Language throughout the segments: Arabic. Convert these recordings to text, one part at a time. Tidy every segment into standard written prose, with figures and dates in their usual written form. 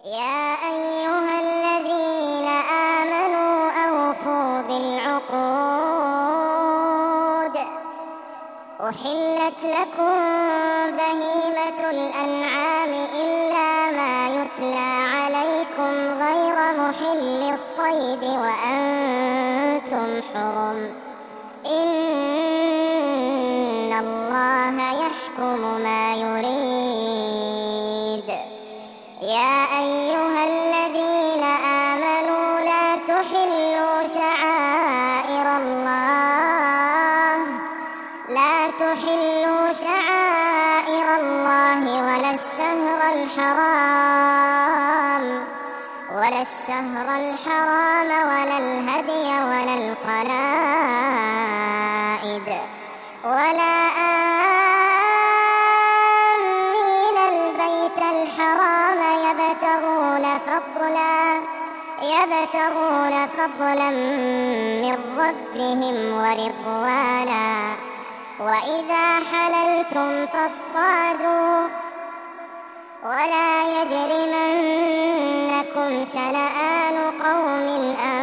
يا أيها الذين آمنوا أوفوا بالعقود. أحلت لكم بهيمة الأنعام إلا ما يتلى عليكم غير محل الصيد وأنتم حرم. إن الله يحكم ما يريد. يا أيها الذين آمنوا لا تحلوا شعائر الله ولا الشهر الحرام ولا الهدي ولا القلائد ولا آمين البيت الحرام يبتغون فضلا من ربهم ورضوانا. وإذا حللتم فاصطادوا ولا يجرمنكم شنآن قوم أن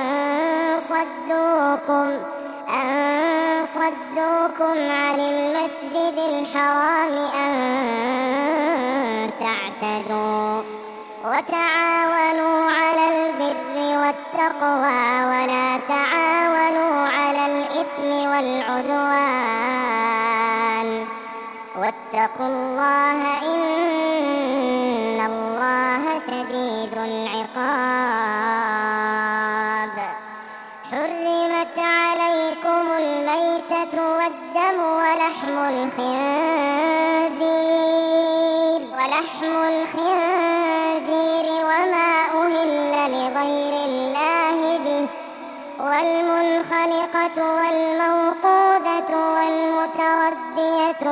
صدوكم عن المسجد الحرام أن تعتدوا. وتعاونوا على البر والتقوى ولا تعاونوا على الإثم والعدوان. واتقوا الله إن الله شديد العقاب. حرمت عليكم الميتة والدم ولحم الخنزير وما أهل لغير الله به والمنخنقة والموقوذة والمتردية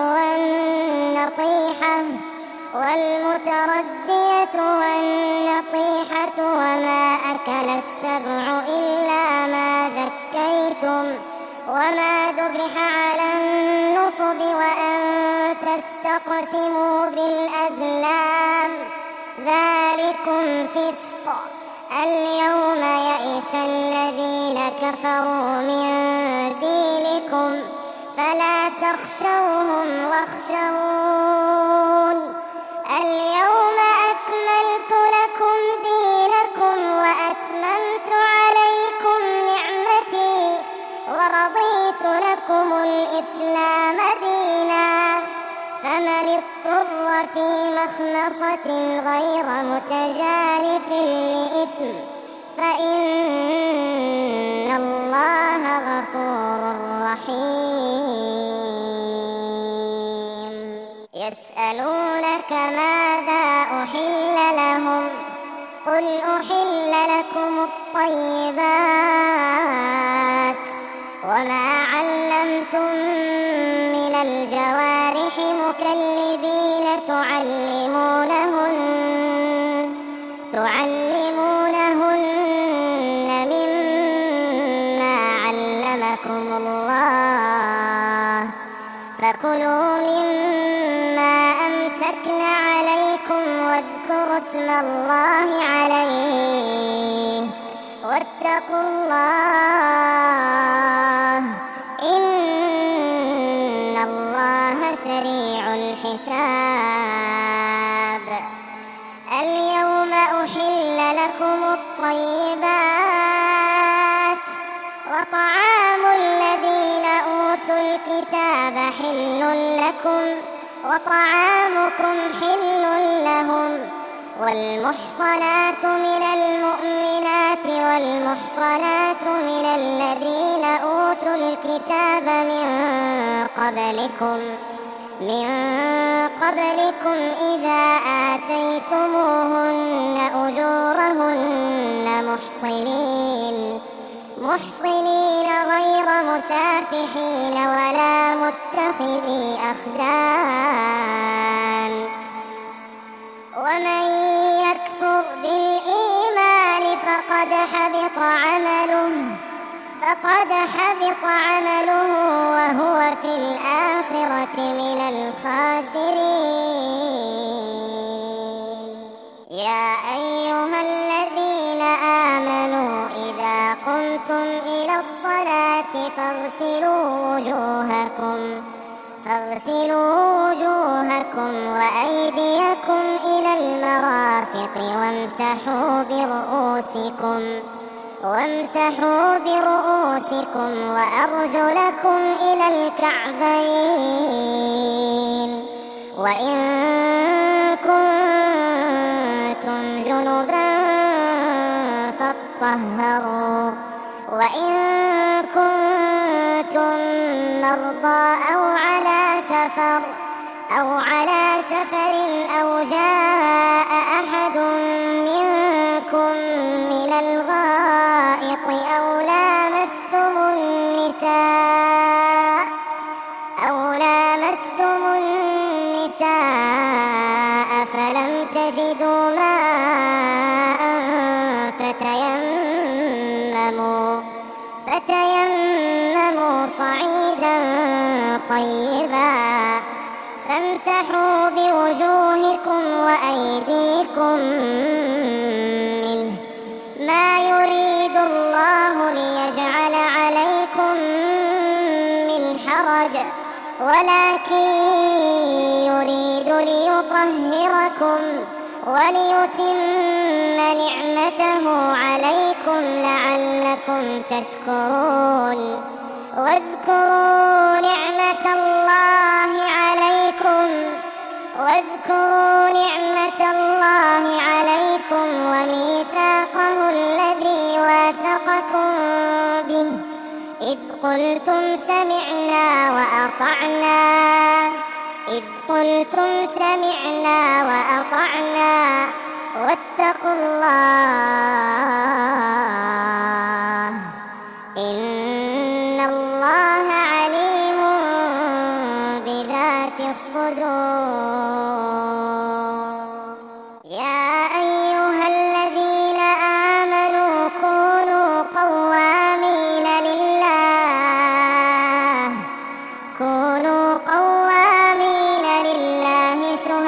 والنطيحة وما أكل السبع إلا ما ذكيتم وما ذبح على النصب وأن تستقسموا بالأزلام ذلكم فسق. اليوم يئس الذين كفروا من دينكم فلا تخشوهم واخشون. اليوم أكملت لكم دينكم وأتممت عليكم نعمتي ورضيت لكم الإسلام دينا. فمن اضطر في مخمصة غير متجانف لإثم فإن الله غفور رحيم. يسألونك ماذا أحل لهم قل أحل لكم الطيبات وما علمتم من الجوارح مكلبين تعلمونهن مما علمكم الله فكلوا مما أمسكن عليكم واذكروا اسم الله عليه واتقوا الله إن الله سريع الحساب. اليوم أحل لكم الطيبات وطعام الذين أوتوا الكتاب حل لكم وطعامكم حل لهم. والمحصنات من المؤمنات والمحصنات من الذين أوتوا الكتاب من قبلكم إذا آتيتموهن أجورهن محصنين غير مسافحين ولا متخذي أخدان. ومن يكفر بالإيمان فقد حبط عمله وهو في الآخرة من الخاسرين. يا أيها الصلاة فاغسلوا وجوهكم وأيديكم إلى المرافق وامسحوا برؤوسكم وأرجلكم إلى الكعبين وإن كنتم جنبا فاطهروا وإن كنتم مرضى أو على سفر أو جاء أحد منكم من الغائط أو لامستم النساء فلم تجدوا ماء فتيمموا صعيدا طيبا فامسحوا بوجوهكم وأيديكم منه ما يريد الله ليجعل عليكم من حرج ولكن يريد ليطهركم وليتم نعمته عليكم لعلكم تشكرون واذكروا نعمة الله عليكم وميثاقه الذي واثقكم به إذ قلتم سمعنا وأطعنا واتقوا الله إن الله عليم بذات الصدور يا أيها الذين آمنوا كونوا قوامين لله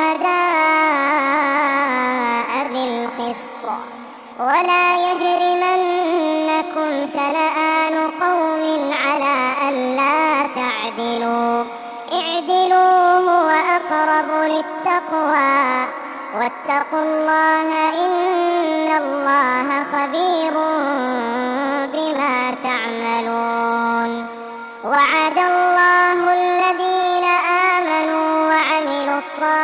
شهداء بالقسط ولا يجرمنكم شنآن قوم على ألا تعدلوا اعدلوا هو أقرب للتقوى واتقوا الله إن الله خبير بما تعملون وعد الله الذين آمنوا وعملوا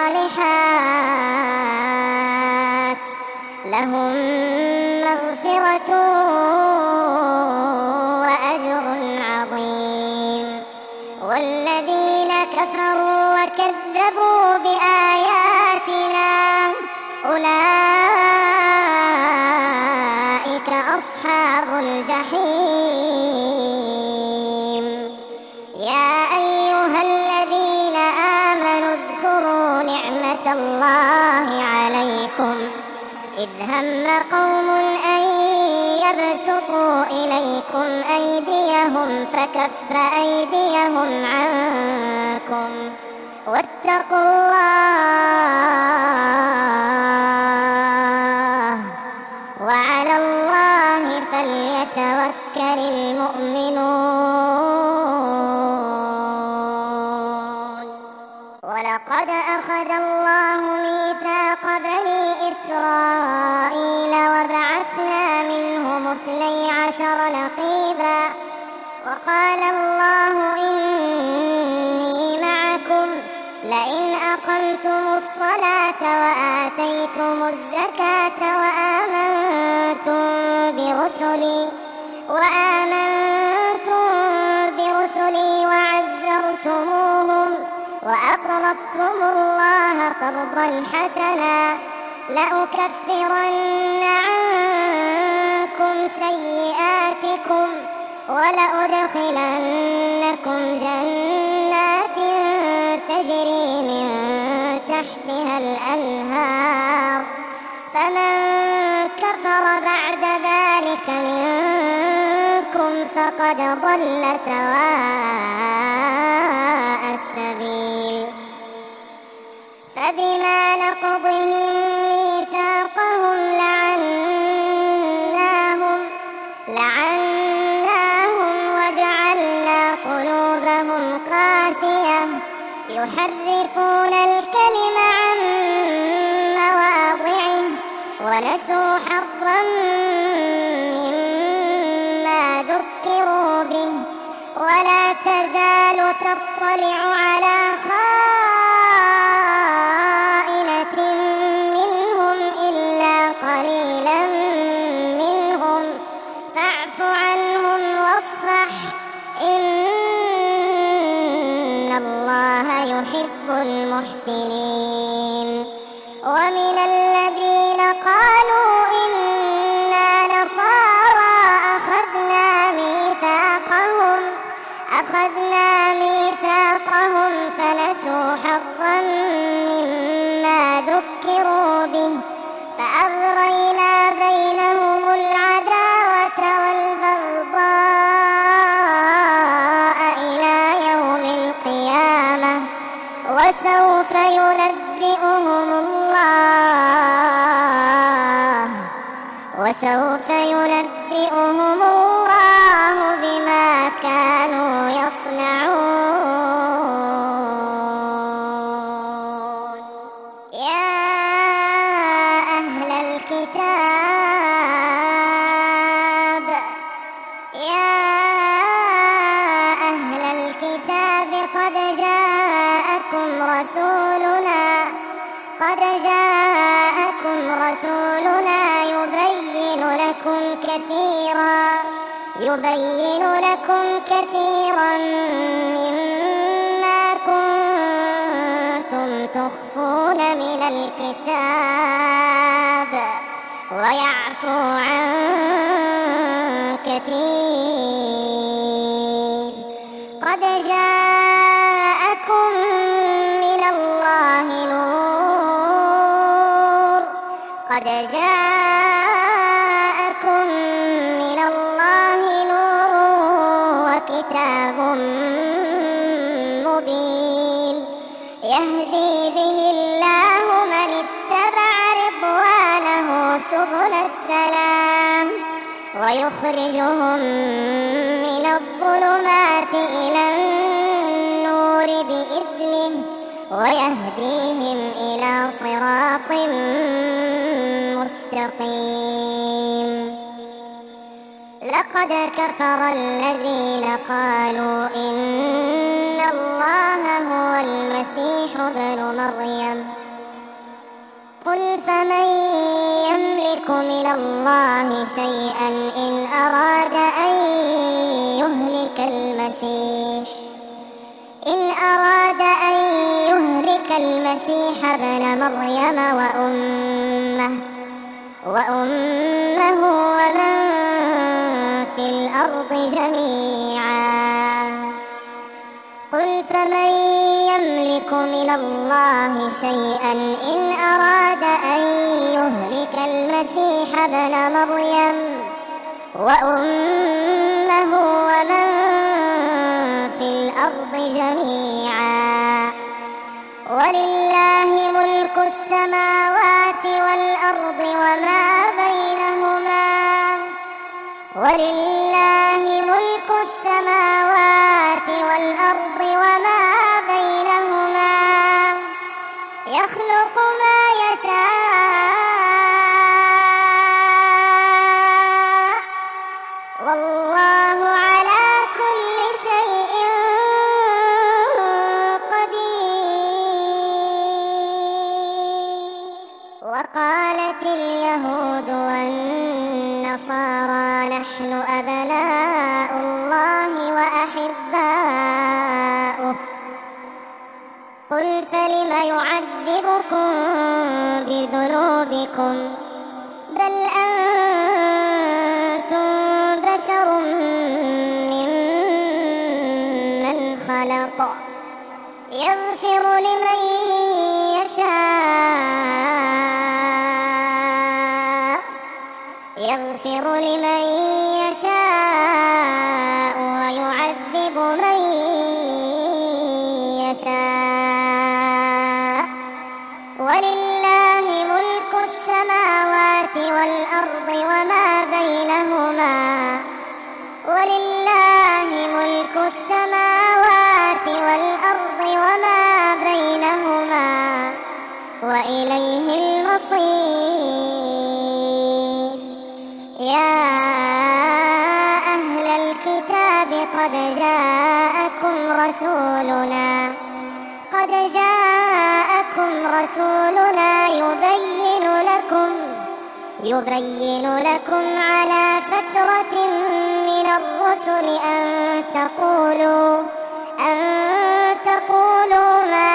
الصالحات لهم مغفرة وأجر عظيم والذين كفروا وكذبوا بآياتنا أولئك أصحاب الجحيم يا أيها الذين آمنوا اذكروا نعمة الله عليكم إذ هم قوم أن يبسطوا إليكم أيديهم فكف أيديهم عنكم واتقوا الله وعلى الله فليتوكل المؤمنون ولقد أخذ الله ميثاق بني إسرائيل وبعثنا منهم 12 نقيبا وقال الله إني معكم لئن أقمتم الصلاة وآتيتم الزكاة وآمنتم برسلي وعزرتموهم وأقرضتم الله قرضا حسنا لأكفرن عنكم سيئاتكم ولأدخلنكم جنات تجري من تحتها الأنهار فمن كفر بعد ذلك منكم فقد ضل سواء السبيل فبما نقضهم ميثاقهم لعناهم وجعلنا يحرفون الكلم عن مواضعه ونسوا حظا مما ذكروا به ولا تزال تطلع على خائنة منهم إلا قليلا منهم فاعف عنهم واصفح إن الله يحب المحسنين. ومن الذين قالوا إنا نصارى أخذنا ميثاقهم فنسوا حظا مما ذكروا به فأغرينا بينهم العداوة والبغضاء إلى يوم القيامة وسوف ينبئهم الله بما كانوا يصنعون. يا أهل الكتاب قد جاءكم رسولنا يبين لكم كثيرا مما كنتم تخفون من الكتاب ويعفو عن كثير. قد جاءكم من الله نور وكتاب مبين يهدي به الله من اتبع رضوانه سبل السلام ويخرجهم من الظلمات إلى النور بإذنه ويهديهم إلى صراط مستقيم. لقد كفر الذين قالوا إن الله هو المسيح ابن مريم قل فمن يملك من الله شيئا إن أراد أن يهلك المسيح ابن مريم وأمه ومن في الأرض جميعا قل فمن يملك من الله شيئا إن أراد أن يهلك المسيح ابن مريم وأمه ومن في الأرض جميعا ولله ملك السماوات والأرض وما بينهما يخلق ما يشاء والله على كل شيء قدير. وقالت اليهود والنصارى نحن أبناء الله وأحباؤه قل فلم يعذبكم بذنوبكم بل أنتم بشر ممن خلق يغفر لمن يشاء ويعذب من يشاء ولله ملك السماوات والأرض وما وإليه المصير. يا أهل الكتاب قد جاءكم رسولنا يبين لكم على فترة من الرسل أن تقولوا ما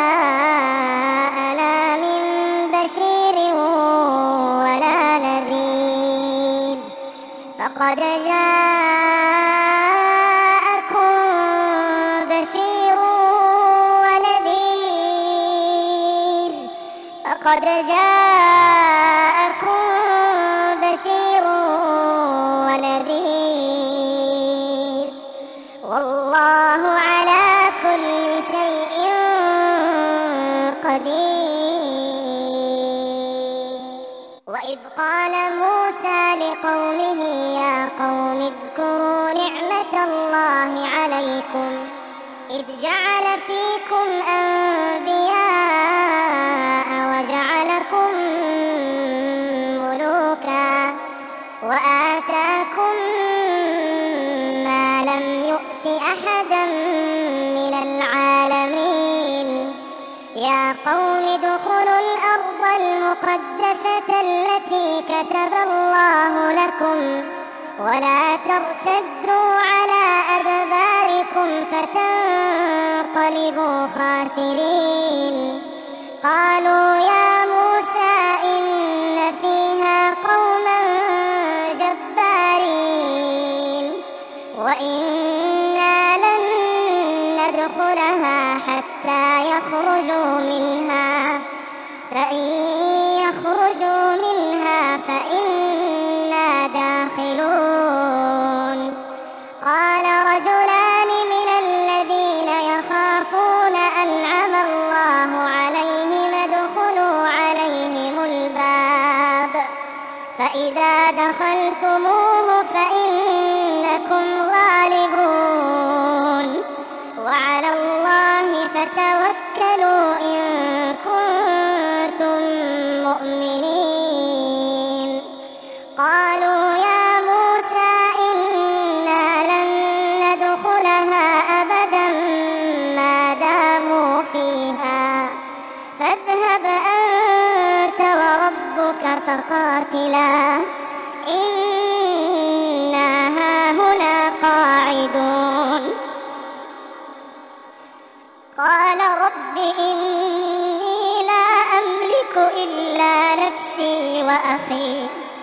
جاءنا من بشير ولا نذير، فقد جاءكم بشير ونذير، والله على كل شيء قدير. وإذ قال موسى لقومه يا قوم اذكروا نعمة الله عليكم إذ جعل فيكم أنبياء وجعلكم ملوكا وآتاكم ما لم يؤت أحدا من العالمين. يا قوم ادخلوا الأرض المقدسة التي كتب الله لكم ولا ترتدوا على أدباركم فتنقلبوا خاسرين. قالوا يا موسى إن فيها قوما جبارين وإنا لن ندخلها حتى يخرجوا منها، فإن يخرجوا منها فإنا داخلون. قال رجلان من الذين يخافون أنعم الله عليهم ادخلوا عليهم الباب فإذا دخلتموه فإنكم غالبون وعلى الله فتوكلوا إن كنتم مؤمنين. قالوا يا موسى إنا لن ندخلها أبدا ما داموا فيها فاذهب أنت وربك فقاتلا إنا هاهنا قاعدون. قال رب إني لا أملك إلا نفسي وأخي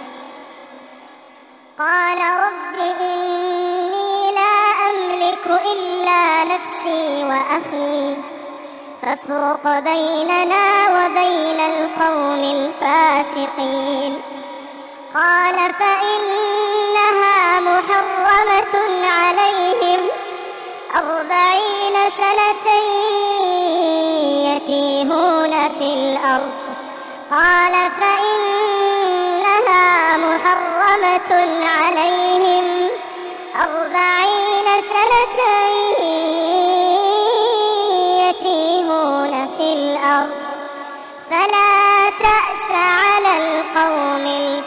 فافرق بيننا وبين القوم الفاسقين. قال فإنها محرمة عليهم 40 سنة يتيهون في الأرض. قال فإنها محرمة عليهم 40 سنة يتيهون في الأرض فلا تأس على القوم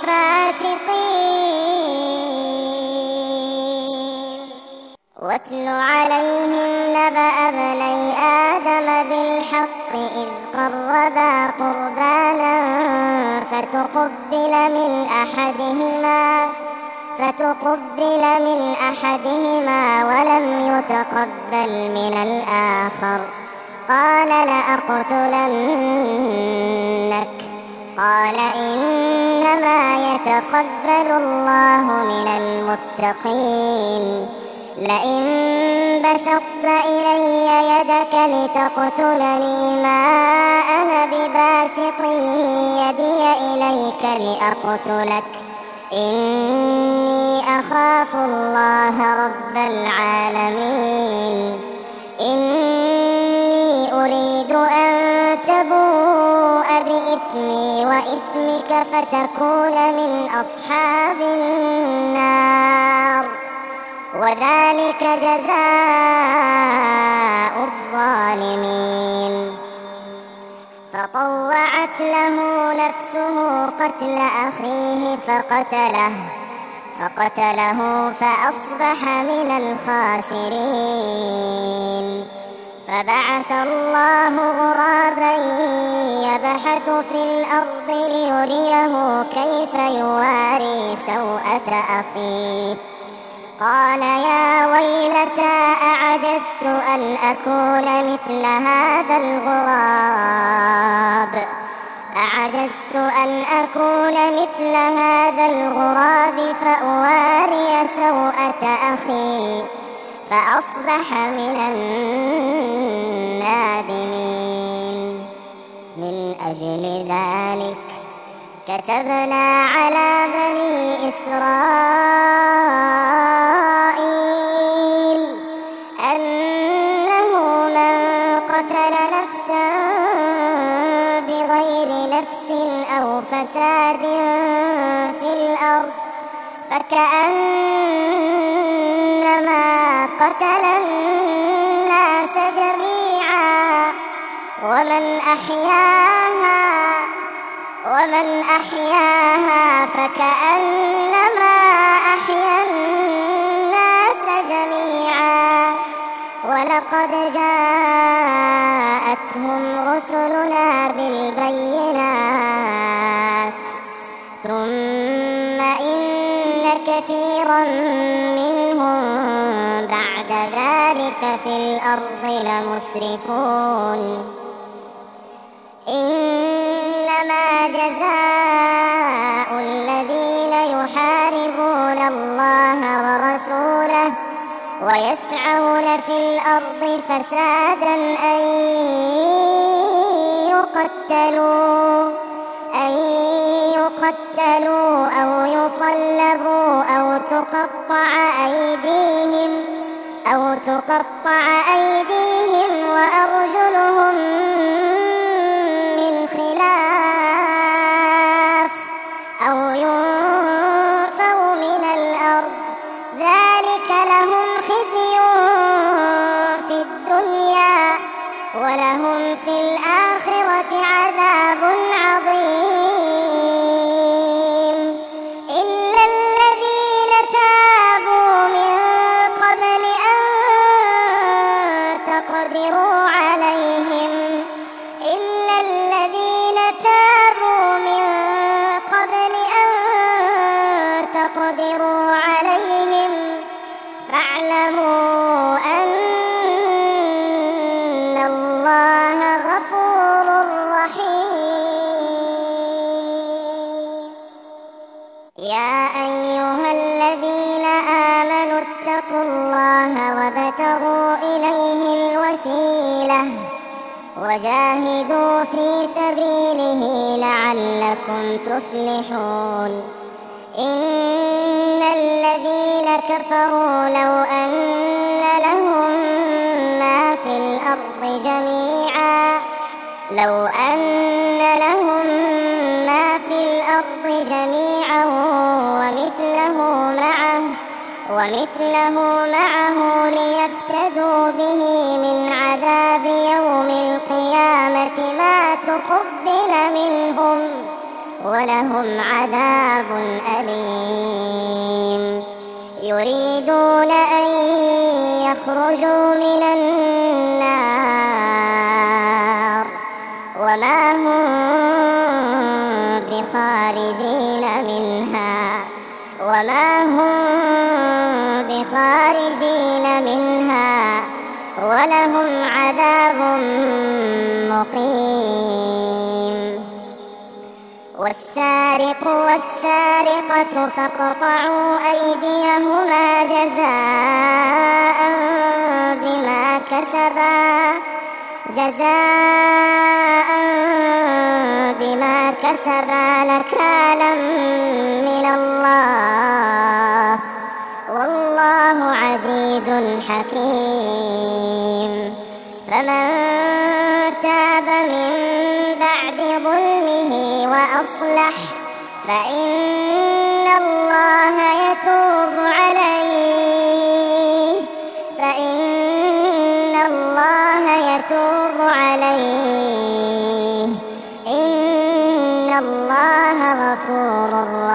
الفاسقين. واتل عليهم نبأ ابني آدم بالحق إذ قربا قربانا فتقبل من أحدهما ولم يتقبل من الآخر قال لأقتلنك. قال إنما يتقبل الله من المتقين. لئن بسطت إلي يدك لتقتلني ما أنا بباسط يدي إليك لأقتلك إني أخاف الله رب العالمين. إني أريد أن تبوء بإثمي وإثمك فتكون من أصحاب النار وذلك جزاء الظالمين. فطوعت له نفسه قتل أخيه فقتله فأصبح من الخاسرين. فبعث الله غرابا يبحث في الأرض ليريه كيف يواري سوءة أخيه. قال يا ويلتى أعجزت أن أكون مثل هذا الغراب فأواري سوءة أخي فأصبح من النادمين. من أجل ذلك كتبنا على بني إسرائيل أنه من قتل نفسا بغير نفس أو فساد في الأرض فكأنما قتل الناس جميعا ومن أحياها فكأنما أحيا الناس جميعا. ولقد جاءتهم رسلنا بالبينات ثم إن كثيرا منهم بعد ذلك في الأرض لمسرفون. إنما جزاء الذين يحاربون الله ورسوله ويسعون في الأرض فسادا أن يقتلوا أو يصلبوا أو تقطع أيديهم وأرجلهم من خلاف أو ينفوا من الأرض. ذلك لهم خزي في الدنيا ولهم في الآخرة عذاب عظيم. إلا الذين تابوا من قبل أن تقدروا عليهم فاعلموا أن الله غفور رحيم. يا أيها الذين آمنوا اتقوا الله وابتغوا إليه الوسيلة وجاهدوا في سبيله لعلكم تفلحون. إن الذين كفروا لو أن لهم ما في الأرض جميعا ومثله معه ليفتدوا به من عذاب يوم القيامة ما تقبل منهم ولهم عذاب أليم. يريدون أن يخرجوا من النار وما هم بخارجين منها ولهم عذاب مقيم. والسارق والسارقة فاقطعوا أيديهما جزاء بما كسبا نكالا من الله والله عزيز حكيم. فمن تاب من بعد ظلمه وأصلح فإن الله يتوب عليه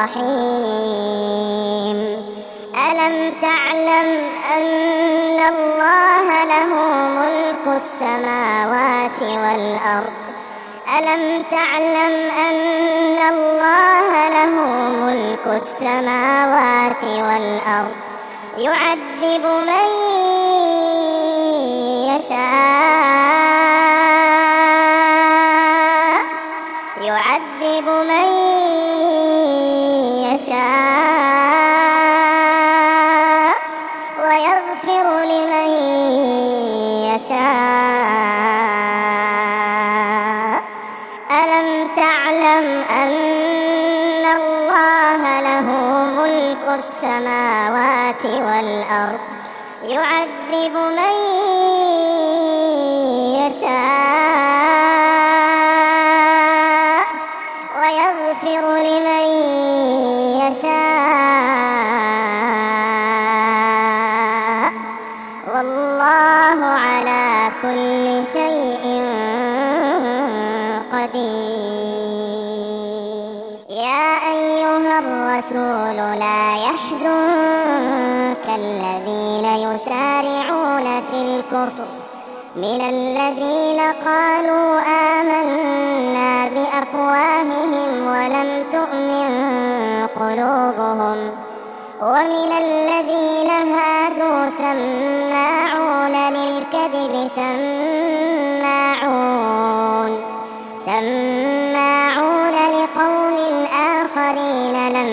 الرحيم ألم تعلم أن الله له ملك السماوات والأرض ألم تعلم أن الله له ملك السماوات والأرض يعذب من يشاء ويغفر لمن يشاء ألم تعلم أن الله له ملك السماوات والأرض يعذب من يشاء ويغفر لمن يشاء والله على كل شيء قدير يا أيها الرسول لا يحزنك الذين يسارعون في الكفر من الذين قالوا آمنا بأفواههم ولم تؤمن قلوبهم ومن الذين هادوا سماعون للكذب سماعون لقوم آخرين لم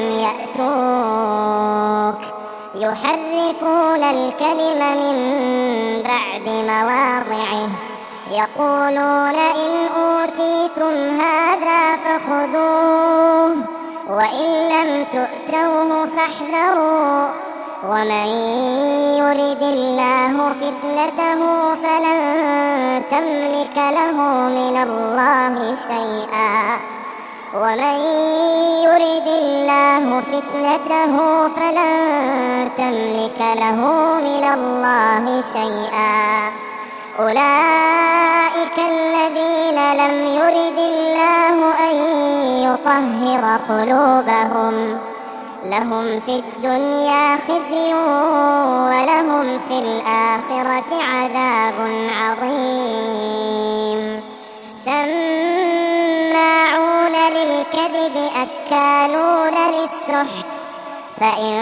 يأتوك يحرفون الكلم من بعد مواضعه يقولون إن أوتيتم هذا فخذوه وإن لم تؤتوه فاحذروا ومن يرد الله فتنته فلن تملك له من الله شيئا ومن يرد الله فتنته فلن تملك له من الله شيئا أولئك الذين لم يرد الله أن يطهر قلوبهم لهم في الدنيا خزي ولهم في الآخرة عذاب عظيم سماعون للكذب أكالون للسحت فإن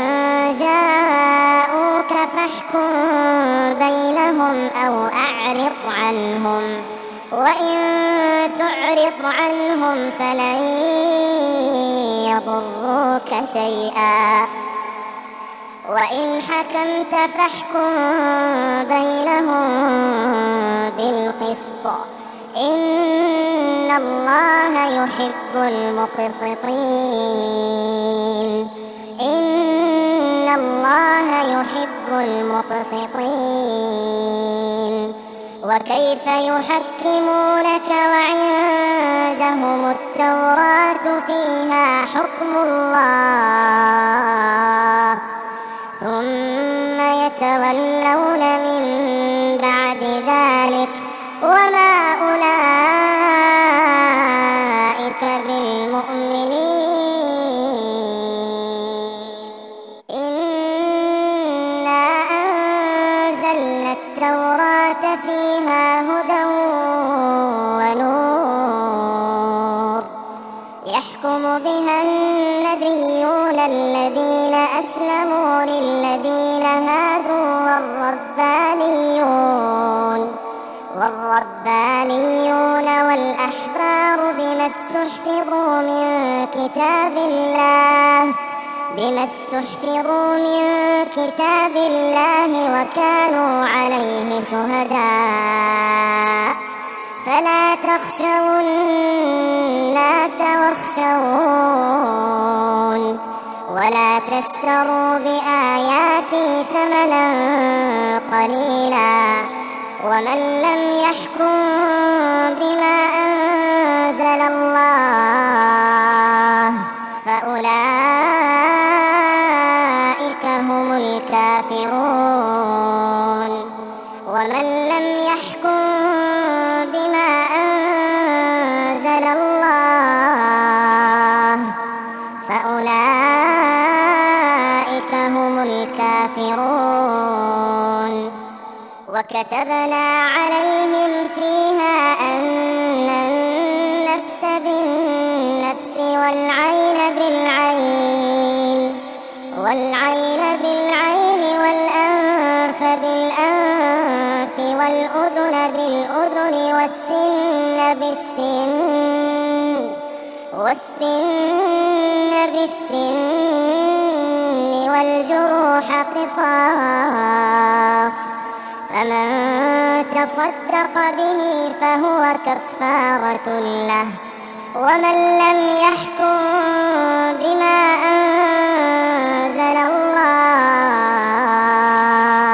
جاءوك فاحكم بينهم أو أعرض عنهم وإن تعرض عنهم فلن يضروك شيئا وإن حكمت فاحكم بينهم بالقسط إن الله يحب المقسطين إن الله يحب المقسطين وكيف يحكمونك وعندهم التوراة فيها حكم الله ثم يتولون من بعد ذلك وما أولئك بالمؤمنين إنا أنزلنا التوراة فيها هدى ونور يحكم بها النبيون الذين أسلموا للذين هادوا والربانيون والأحبار بما استحفظوا من كتاب الله وكانوا عليه شهداء فلا تخشوا الناس واخشون ولا تشتروا بآياتي ثمنا قليلا ومن لم يحكم بما أنزل الله فأولئك هم الكافرون ومن لم يحكم بما أنزل الله فأولئك فأولئك هم الكافرون. وكتبنا عليهم فيها أن النفس بالنفس والعين بالعين والأنف بالأنف والأذن بالأذن والسن بالسن والجروح قصاص، فمن تصدق به فهو كفارة له. ومن لم يحكم بما أنزل الله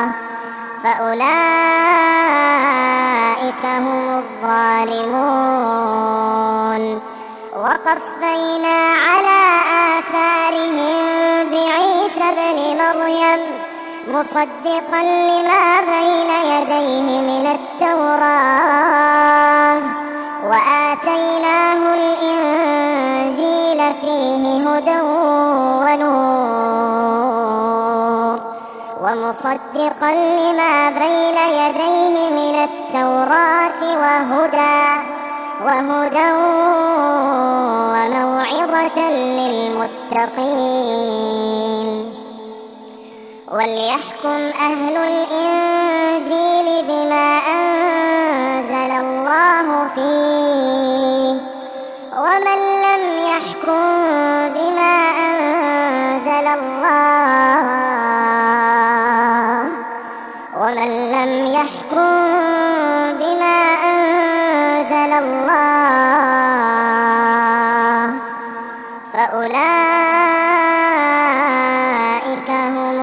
فأولئك هم الظالمون. وقفينا على آثارهم بعيسى ابن مريم مصدقا لما بين يديه من التوراة، وآتيناه الإنجيل فيه هدى ونور، ومصدقا لما بين يديه من التوراة وهدى وموعظة للمتقين. وليحكم أهل الإنجيل بما أنزل الله فيه، ومن لم يحكم بما أنزل الله فأولئك هم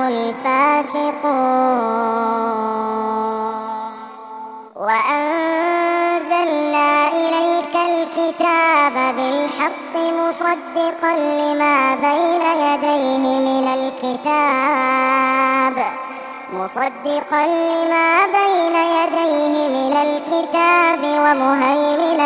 الفاسقون. وأنزلنا إليك الكتاب بالحق مصدقا لما بين يديه من الكتاب ومهيمنا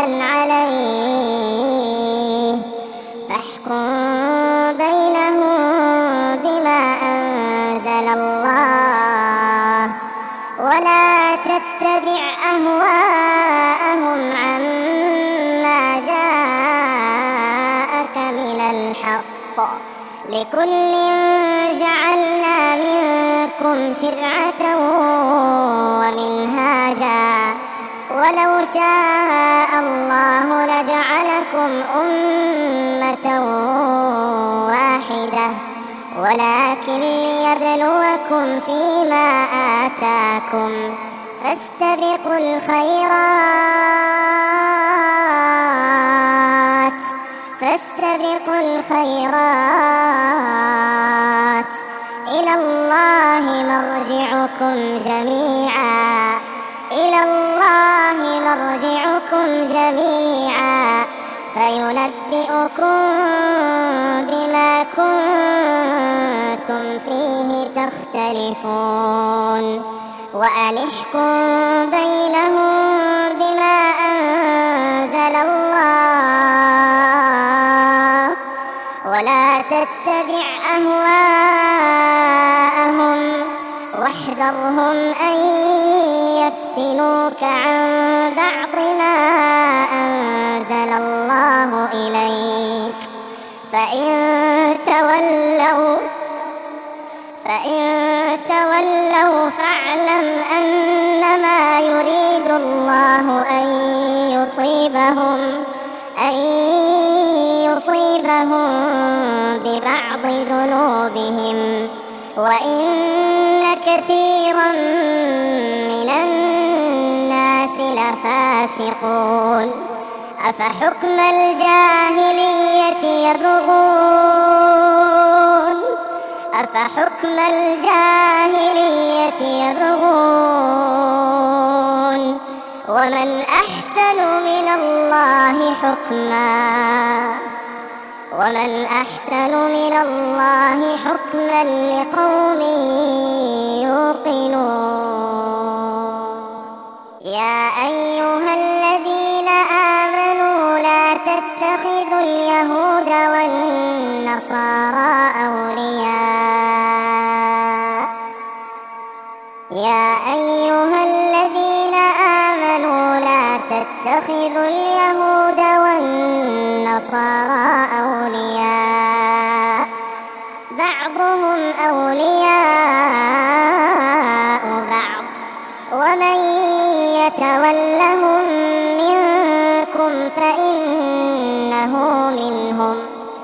عليه، فاحكم بينهم بما أنزل الله، ولا تتبع أهواءهم عما جاءك من الحق، لكل جعلنا منكم شرعة ومنهاجا، ولو شاء الله لجعلكم أمة واحدة، ولكن ليبلوكم فيما آتاكم، فاستبقوا الخيرات إلى الله مرجعكم جميعا فينبئكم بما كنتم فيه تختلفون. وأن احكم بينهم بما أنزل الله، ولا تتبع أهواءهم، واحذرهم أن يفتنوك عن بعض ما أنزل الله إليك، فإن تولوا فاعلم أنما يريد الله أن يصيبهم ببعض ذنوبهم، وإن كثيرا من الناس لفاسقون. أفحكم الجاهلية يبغون ومن أحسن من الله حكما لقوم يوقنون. يا أيها الذين آمنوا لا تتخذوا اليهود والنصارى أولياء يا أيها الذين آمنوا لا تتخذوا اليهود والنصارى أولياء بعضهم أولياء بعض ومن يتولهم منكم فإنه منهم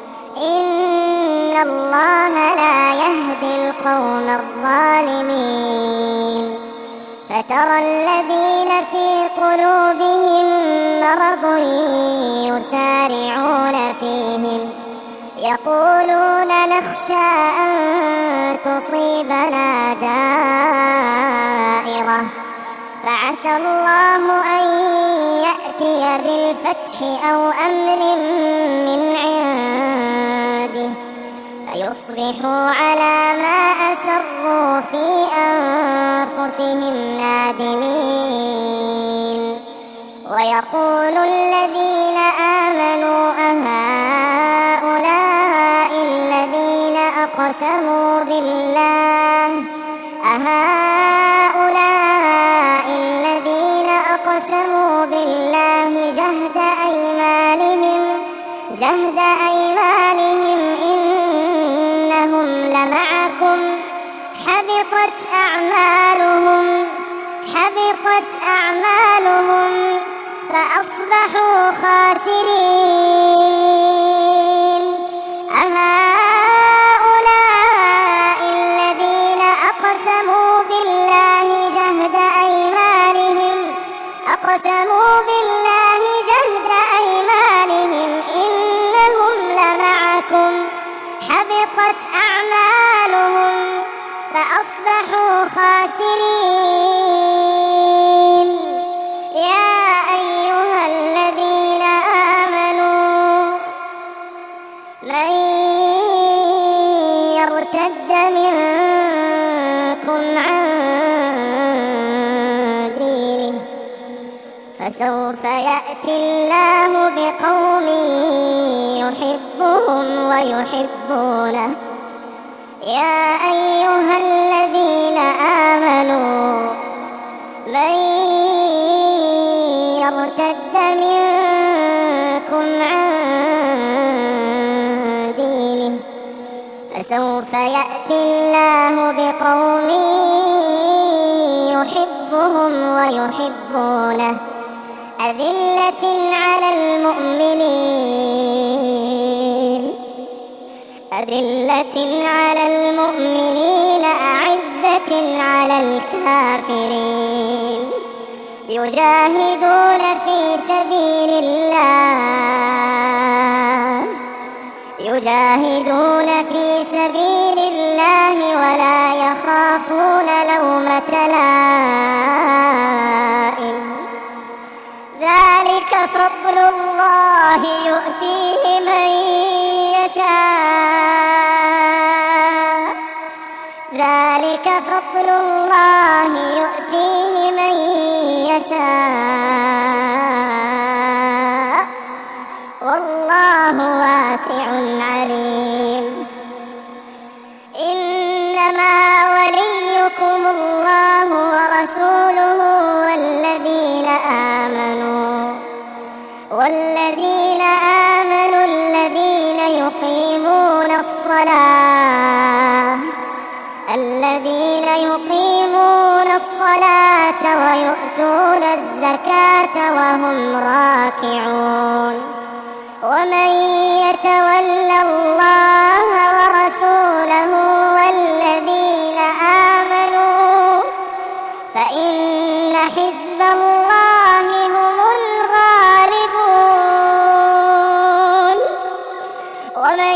إن الله لا يهدي القوم الظالمين فترى الذين في قلوبهم مرض يسارعون فيهم يقولون نخشى أن تصيبنا دائرة فعسى الله أن يأتي بالفتح أو أمر من عنده فيصبحوا على ما أسروا في أنفسهم نادمين ويقول الذين آمنوا أهؤلاء الذين أقسموا بالله جهد أيمانهم إنهم لمعكم حبطت أعمالهم فأصبحوا خاسرين أهؤلاء الذين أقسموا بالله جهد أيمانهم إنهم لمعكم حبطت أعمالهم فأصبحوا خاسرين يا أيها الذين آمنوا من يرتد منكم عن دينه فسوف يأتي الله بقوم يحبهم ويحبونه يا أيها الذين آمنوا من يرتد منكم عن دينه فسوف يأتي الله بقوم يحبهم ويحبونه أذلة على المؤمنين أعزة على الكافرين يجاهدون في سبيل الله ولا يخافون لومة لائم ذلك فضل الله يؤتيه من يشاء والله واسع عليم إنما وليكم الله ورسوله والذين آمنوا الذين يقيمون الصلاة ويؤتون الزكاة وهم راكعون ومن يتول الله ورسوله والذين آمنوا فإن حزب الله هم الغالبون ومن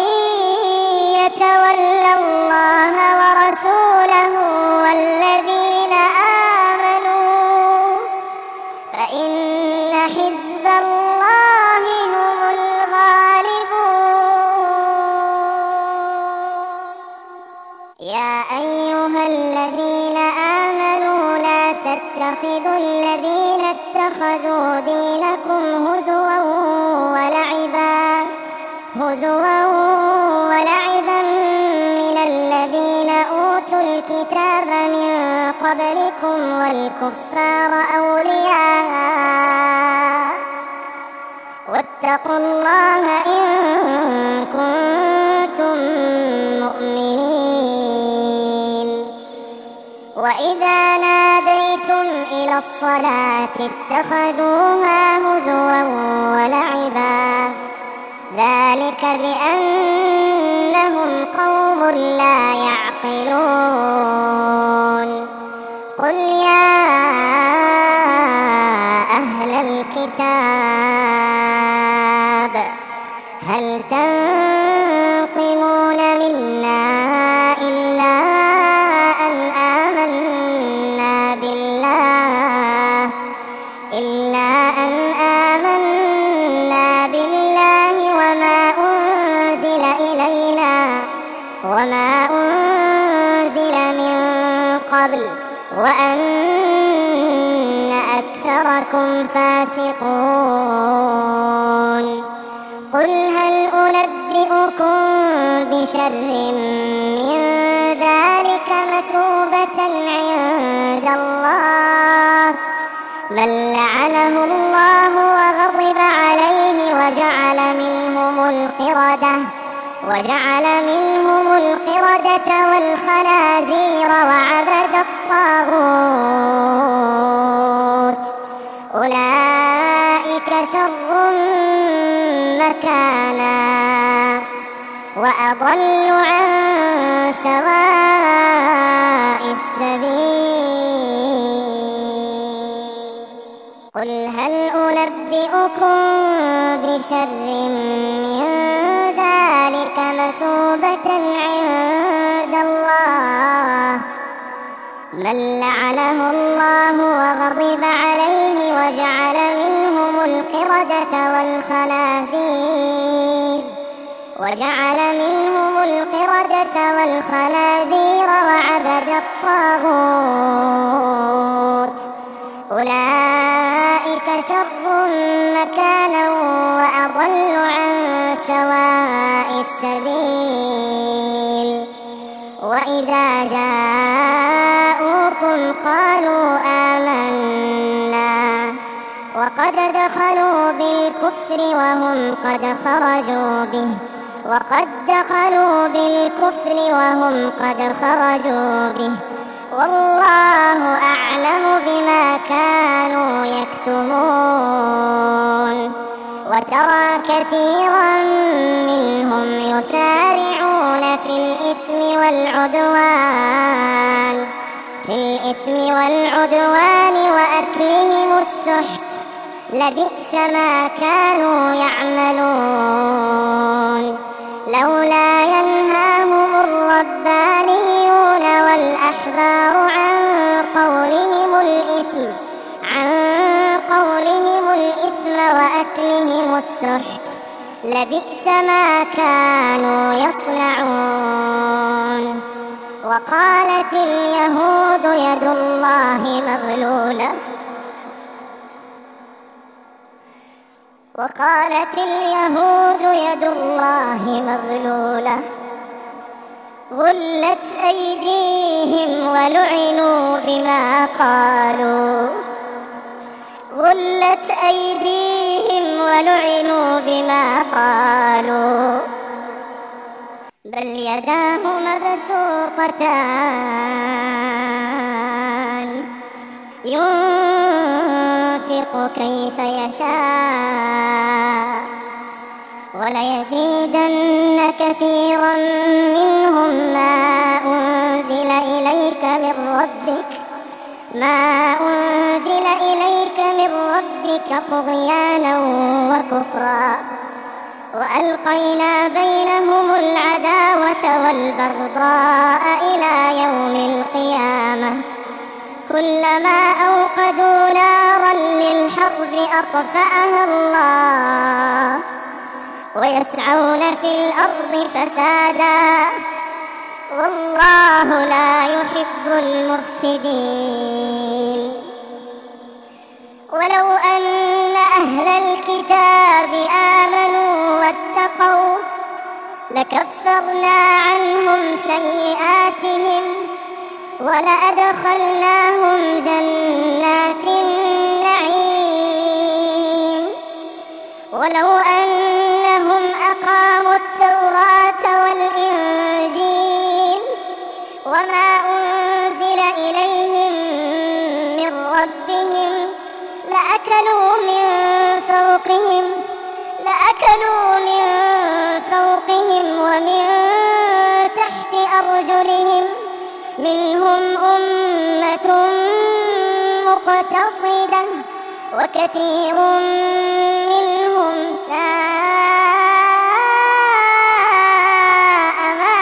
يتول الله ورسوله والذين آمنوا فإن حزب الله هم الغالبون يا أيها الذين آمنوا لا تتخذوا الذين اتخذوا دينكم هزوا ولعبا الكتاب من قبلكم والكفار أولياء واتقوا الله إن كنتم مؤمنين. وإذا ناديتم إلى الصلاة اتخذوها هزوا ولعبا ذلك بأنهم قوم لا يعقلون. قل يا أهل الكتاب هل تنقمون منا إلا أن آمنا بالله وما أنزل من قبل وأن أكثركم فاسقون. قل هل أنبئكم بشر من ذلك مثوبة عند الله من لعنه الله وغضب عليه وجعل منهم القردة والخنازير وعبد الطاغوت أولئك شر مكانا وأضل عن سواء السبيل. قل هل أنبئكم بشر من ذلك مثوبة عند الله من لعنه الله وغضب عليه وجعل منهم القردة والخنازير وعبد الطاغوت أولئك شر مكانا وأضل عن سواء السبيل. وإذا جاءوكم قالوا آمنا وقد دخلوا بالكفر وهم قد خرجوا به والله أعلم بما كانوا يكتمون. وترى كثيرا منهم يسارعون في الإثم والعدوان وأكلهم السحت لبئس ما كانوا يعملون. لولا ينهاهم الربانيون والأحبار عن قولهم الإثم وأكلهم السحت لبئس ما كانوا يصنعون. وقالت اليهود يد الله مغلولة غلت أيديهم ولعنوا بما قالوا بل يداه مبسوطتان ينفق كيف يشاء وليزيدن كثيرا منهم ما أنزل إليك من ربك طغيانا وكفرا وألقينا بينهم العداوة والبغضاء إلى يوم القيامة كلما أوقدوا نارا للحرب أطفأها الله ويسعون في الأرض فسادا والله لا يحب المفسدين. ولو أن أهل الكتاب آمنوا واتقوا لكفرنا عنهم سيئاتهم ولأدخلناهم جنات النعيم ولو أنهم أقاموا التوراة والإنجيل وما أنزل إليهم من ربهم لأكلوا من فوقهم ومن تحت أرجلهم منهم أمة مقتصدة وكثير منهم ساء ما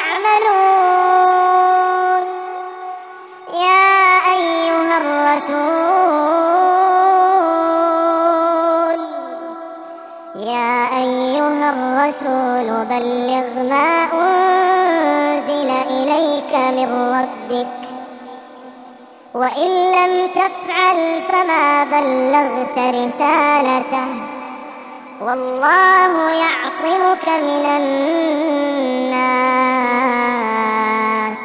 يعملون. يا أيها الرسول بلغ ما أنزل إليك من ربك وإن لم تفعل فما بلغت رسالته والله يعصمك من الناس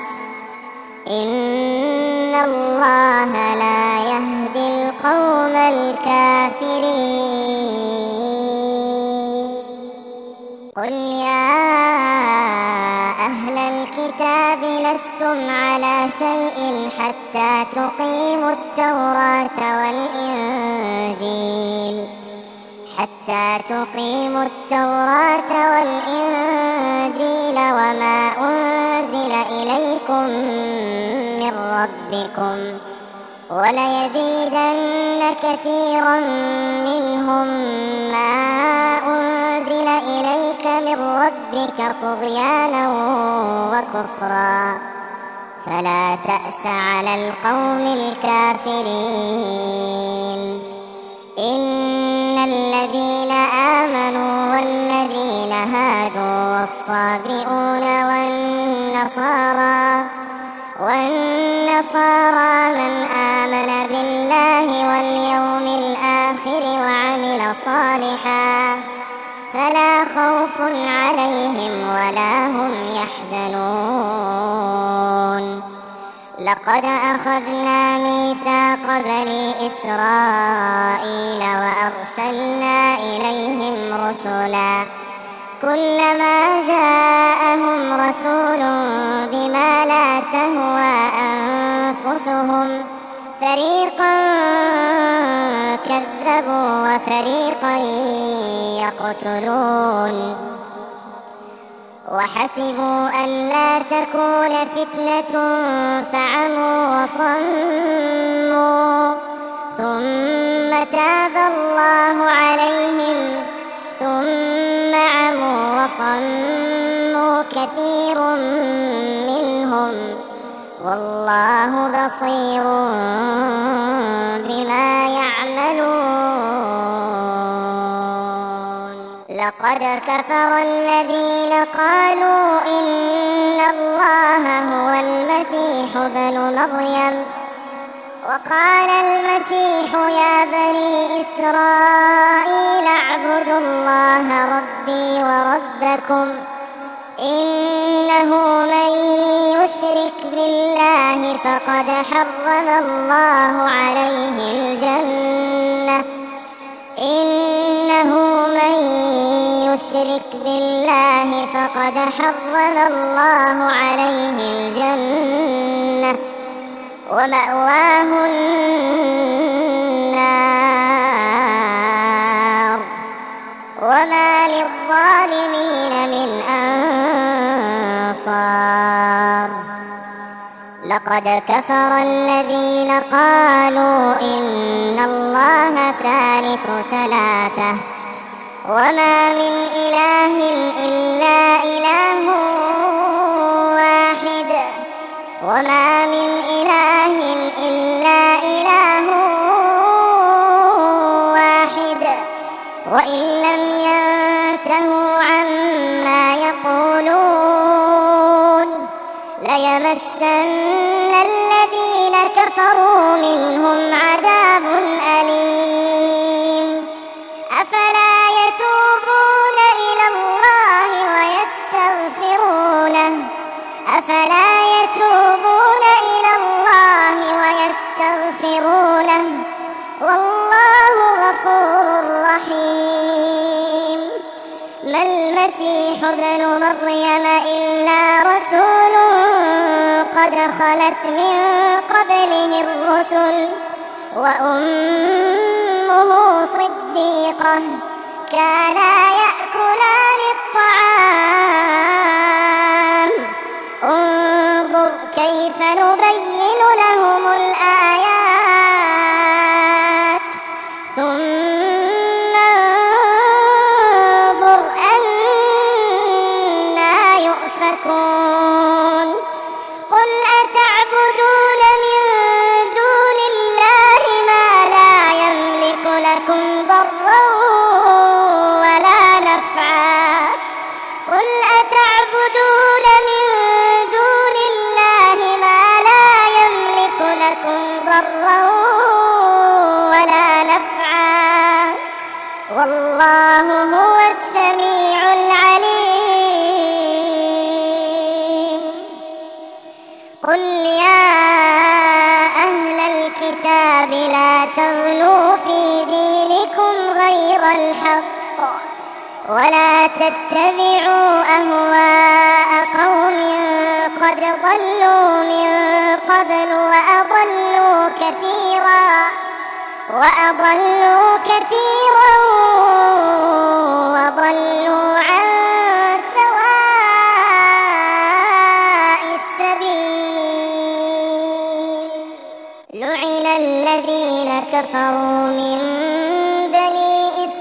إن الله لا يهدي القوم الكافرين. قل يا أهل الكتاب لستم على شيء حتى تقيموا التوراة والإنجيل وما أنزل إليكم من ربكم وليزيدن كثيرا منهم ما أنزل إليك من ربك طغيانا وكفرا فلا تأس على القوم الكافرين. إن الذين آمنوا والذين هادوا والصابئون والنصارى من آمن بالله واليوم الآخر وعمل صالحا فلا خوف عليهم ولا هم يحزنون. لقد أخذنا ميثاق بني إسرائيل وأرسلنا إليهم رسلا كلما جاءهم رسول بما لا تهوى أنفسهم فريقا كذبوا وفريقا يقتلون وحسبوا ألا تكون فتنة فعموا وصموا ثم تاب الله عليهم ثم عموا وصموا كثير منهم والله بصير بما يعملون. لقد كفر الذين قالوا إن الله هو المسيح ابن مريم وقال المسيح يا بني إسرائيل اعبدوا الله ربي وربكم إنه من يشرك بالله فقد حرم الله عليه الجنة إنه من يشرك بالله فقد حرم الله عليه الجنة ومأواه النار وما للظالمين من أنصار. لقد كفر الذين قالوا إن الله ثالث ثلاثة وما من إله إلا إله واحد وما من إله إلا إله واحد وإن لم ينتهوا عما يقولون ليمسن الذين كفروا منهم عذاب أليم. أفلا يتوبون إلى الله ويستغفرونه أفلا يتوبون إلى المسيح ابن مريم إلا رسول قد خلت من قبله الرسل وأمه صديقة كانا يأكلان الطعام انظر كيف نبين لهم الآيات ثم انظر أنى يؤفكون قل أتعبدون من دون الله ما لا يملك لكم ضرا ولا نفعا قل أتعبدون من دون الله ما لا يملك لكم ضرا ولا نفعا والله هو السميع العليم قل يا أهل الكتاب لا تغلوا في دينكم غير الحق ولا تتبعوا أهواء قوم قد ضلوا من قبل وأضلوا كثيرا وضلوا عن سواء السبيل لعن الذين كفروا من بني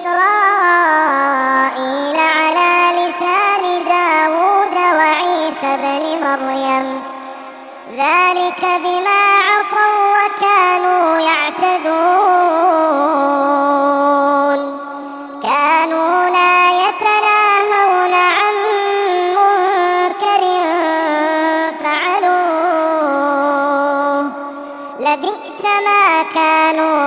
إسرائيل على لسان داود وعيسى بن مريم ذلك بما عصوا وكانوا يعتدون كانوا لا يتناهون عن منكر فعلوه لبئس ما كانوا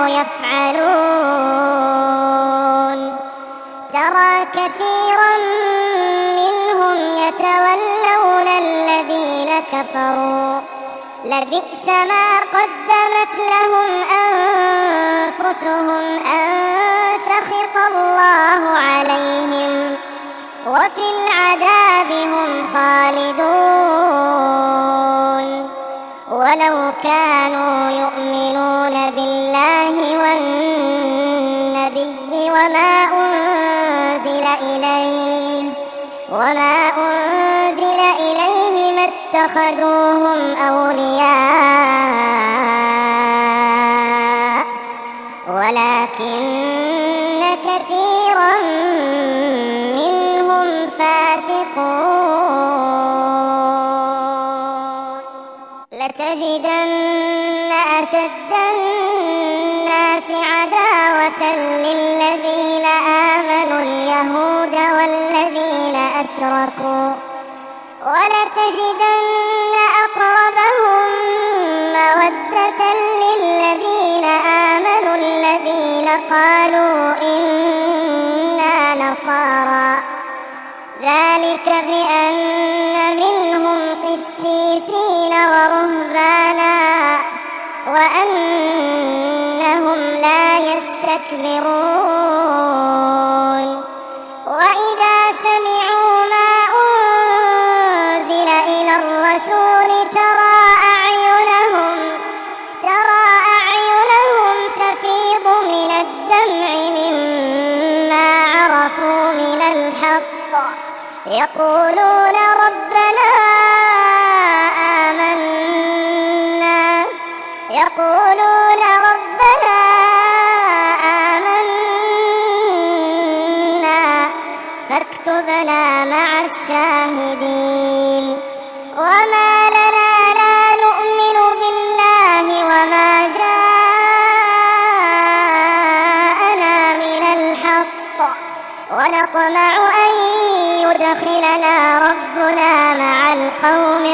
يفعلون ترى كثيرا منهم يتولون الذين كفروا لبئس ما قدمت لهم أنفسهم أن سخط الله عليهم وفي العذاب هم خالدون ولو كانوا يؤمنون بالله والنبي وما أنزل إليه ما اتخذوهم أولياء ولكن كثيرا منهم فاسقون لتجدن أشد الناس عداوة للذين آمنوا اليهود والذين أشركوا ولتجدن أقربهم مودة للذين آمنوا الذين قالوا إنا نصارى ذلك بأن منهم قسيسين ورهبانا وأنهم لا يستكبرون وإذا سمعوا ما أنزل إلى الرسول ترى أعينهم تفيض من الدمع مما عرفوا من الحق يقولون ربنا آمنا فاكتبنا مع الشاهدين وما لنا لا نؤمن بالله وما جاءنا من الحق ونطمع أن يدخلنا ربنا مع القوم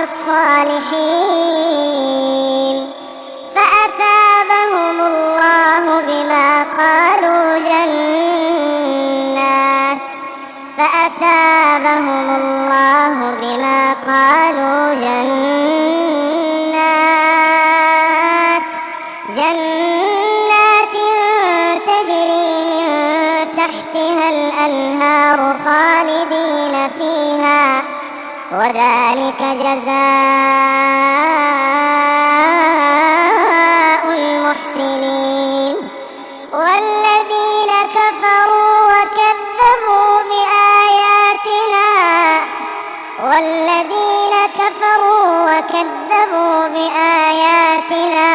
الصالحين فأثابهم الله بما قالوا جنات تجري من تحتها الأنهار خالدين وذلك جزاء المحسنين. والذين كفروا وكذبوا بآياتنا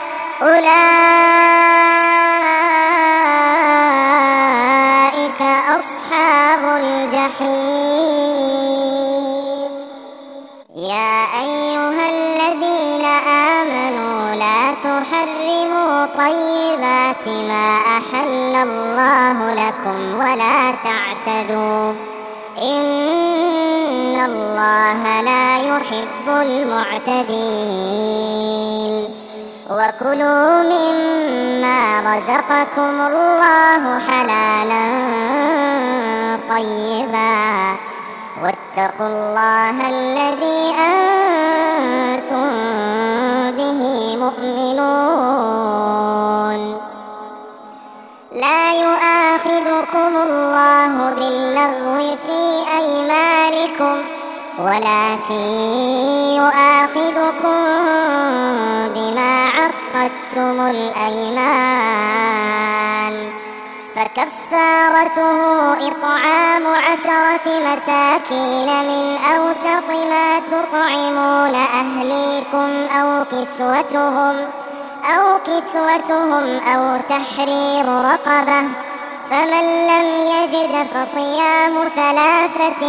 أولئك أصحاب الجحيم. يا أيها الذين آمنوا لا تحرموا طيبات ما أحل الله لكم ولا تعتدوا إن الله لا يحب المعتدين. وكلوا مما رزقكم الله حلالا طيبا واتقوا الله الذي أنتم به مؤمنون. لا يؤاخذكم الله باللغو في أيمانكم ولكن يؤاخذكم بما عقدتم الأيمان. فكفارته إطعام 10 مساكين من أوسط ما تطعمون أهليكم أو كسوتهم أو تحرير رقبة. فمن لم يجد فصيام 3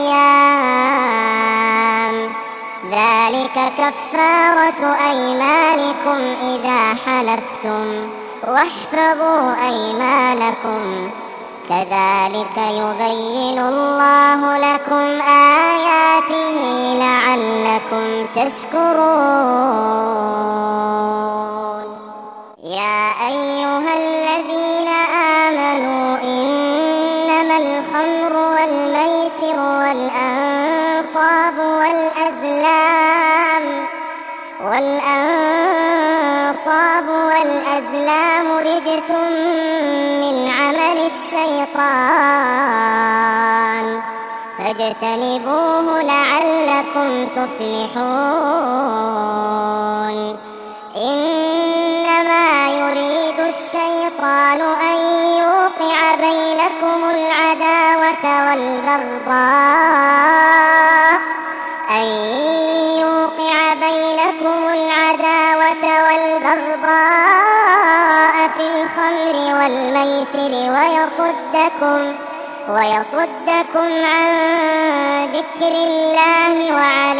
أيام ذلك كفارة أيمانكم إذا حلفتم واحفظوا أيمانكم كذلك يبين الله لكم آياته لعلكم تشكرون. يا أيها الذين آمنوا إنما الخمر والميسر والأنصاب والأزلام رجس من عمل الشيطان فاجتنبوه لعلكم تفلحون. إنما يريد الشيطان أن يوقع بينكم العداوة والبغضاء في الخمر والميسر ويصدكم عن ذكر الله وعن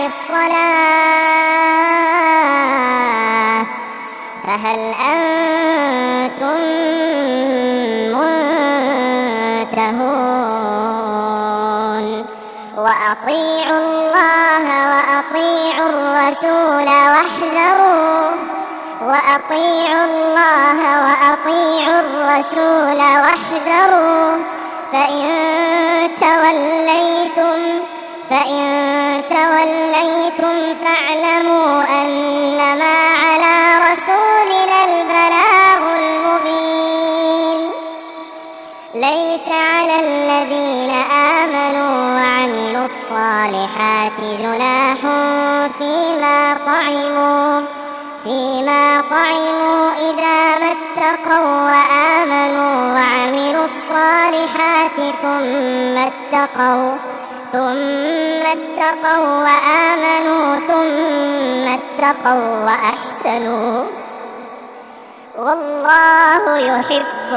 الصلاة فهل أنتم منتهون. وأطيعوا الله وأطيعوا الرسول واحذروا فإن توليتم فاعلموا أنما على رسولنا البلاغ المبين. ليس على الذين آمنوا وعملوا الصالحات جناح فيما طعموا إذا ما اتقوا وآمنوا وعملوا الصالحات ثم اتقوا وآمنوا ثم اتقوا وأحسنوا والله يحب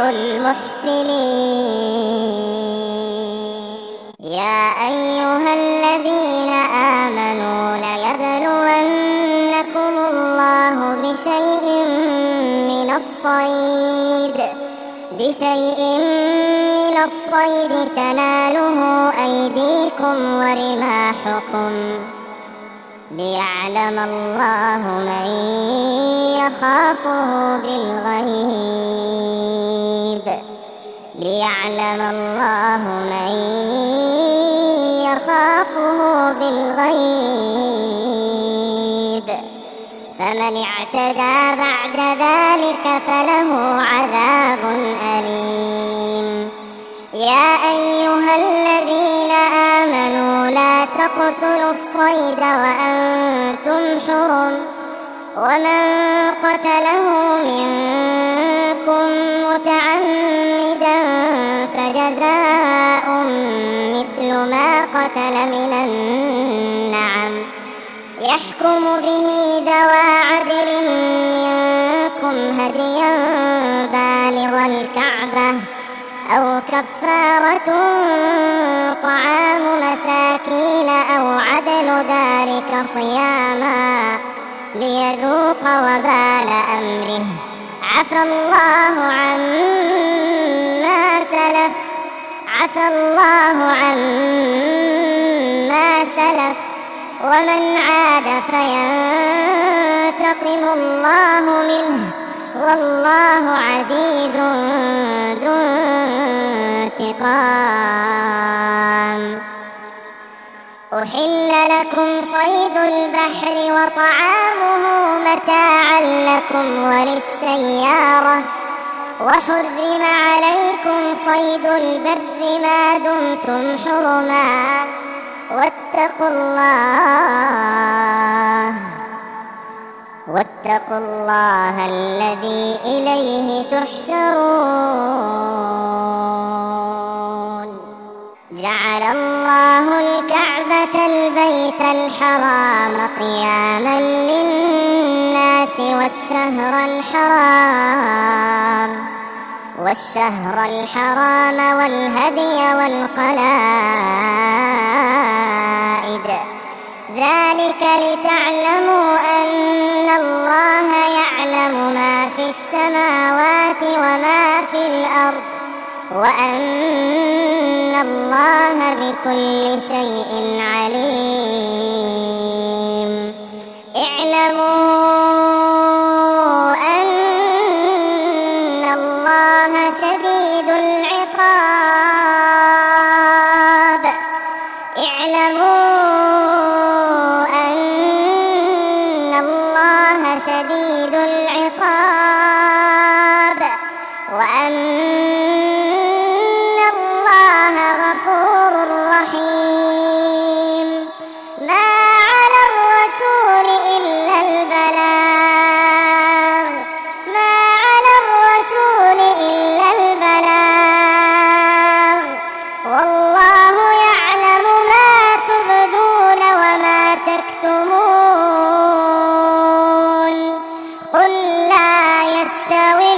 المحسنين. يا أيها الذين آمنوا ليبلونكم الله بشيء من الصيد تناله أيديكم ورماحكم ليعلم الله من يخافه بالغيب. فمن اعتدى بعد ذلك فله عذاب أليم. يا أيها الذين آمنوا لا تقتلوا الصيد وأنتم حرم ومن قتله منكم متعمدا فجزاء مثل ما قتل من النعم يحكم به ذوى عدل منكم هديا بالغ الكعبة أو كفارة طعام مساكين أو عدل ذلك صياما ليذوق وبال أمره عفى الله عما سلف ومن عاد فينتقم الله منه والله عزيز ذو انتقام. أحل لكم صيد البحر وطعامه متاعا لكم وللسيارة وحرم عليكم صيد البر ما دمتم حرما واتقوا الله الذي إليه تحشرون. جعل الله الكعبة البيت الحرام قياما للناس والشهر الحرام والهدي والقلائد ذلك لتعلموا أن الله يعلم ما في السماوات وما في الأرض وأن الله بكل شيء عليم. اعلموا أن الله شديد العقاب وأن الله غفور رحيم. ما على الرسول إلا البلاغ والله يعلم ما تبدون وما تكتمون. قل لا يستوي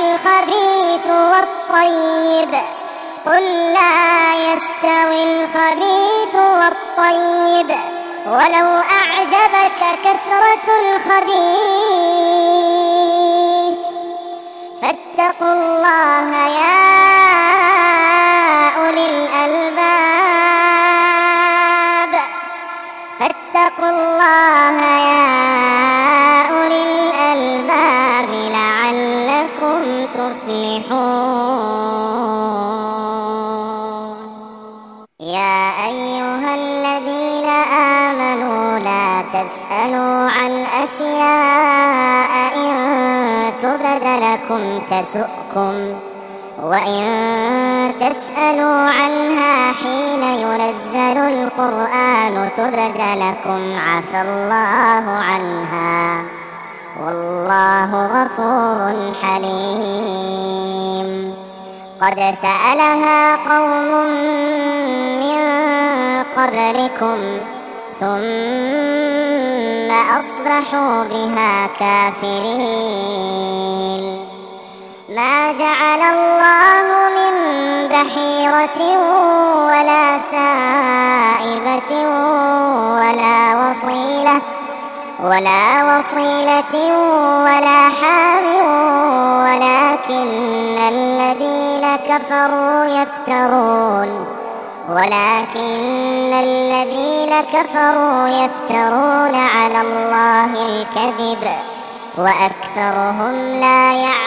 الخبيث والطيب ولو أعجبك كثرة الخبيث فاتقوا الله يا أولي الألباب لعلكم تفلحون. يا أيها الذين آمنوا لا تسألوا عن أشياء إن تبد لكم تسؤكم وإن تسألوا عنها حين ينزل القرآن تبد لكم عفى الله عنها والله غفور حليم. قد سألها قوم من قبلكم ثم أصبحوا بها كافرين. ما جعل الله من بحيرة ولا سائبة ولا وصيلة ولا حام ولكن الذين كفروا يفترون على الله الكذب وأكثرهم لا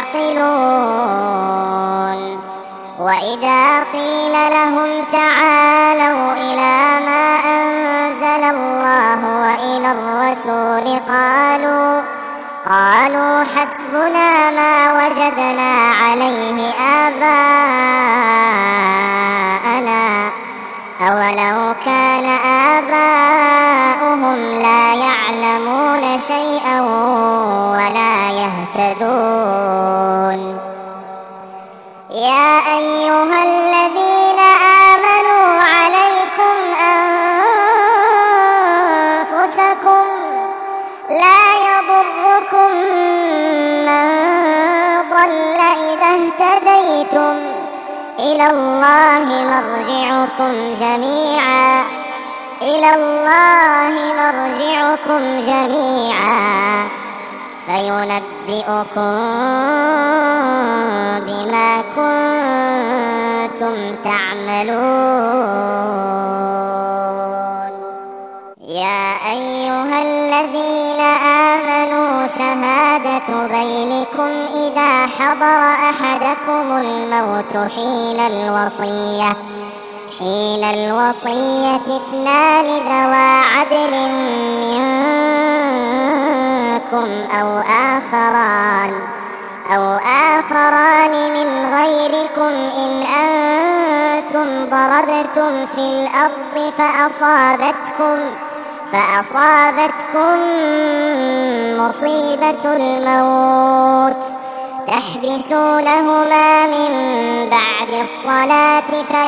يعقلون. وإذا قيل لهم تعالوا إلى ما أنزل الله وإلى الرسول قالوا حسبنا ما وجدنا عليه آباءنا أولو كان آباؤهم لا يعلمون شيئا ولا يهتدون يا أيها الذين آمنوا عليكم أنفسكم لا يضركم من ضل إذا اهتديتم إلى الله مرجعكم جميعا فينبئكم بما كنتم تعملون يا أيها الذين آمنوا شهادة بينكم إذا حضر أحدكم الموت حين الوصية اثنان ذوى عدل منكم أو آخران من غيركم إن أنتم ضربتم في الأرض فأصابتكم مصيبة الموت تحبسونهما من بعد الصلاة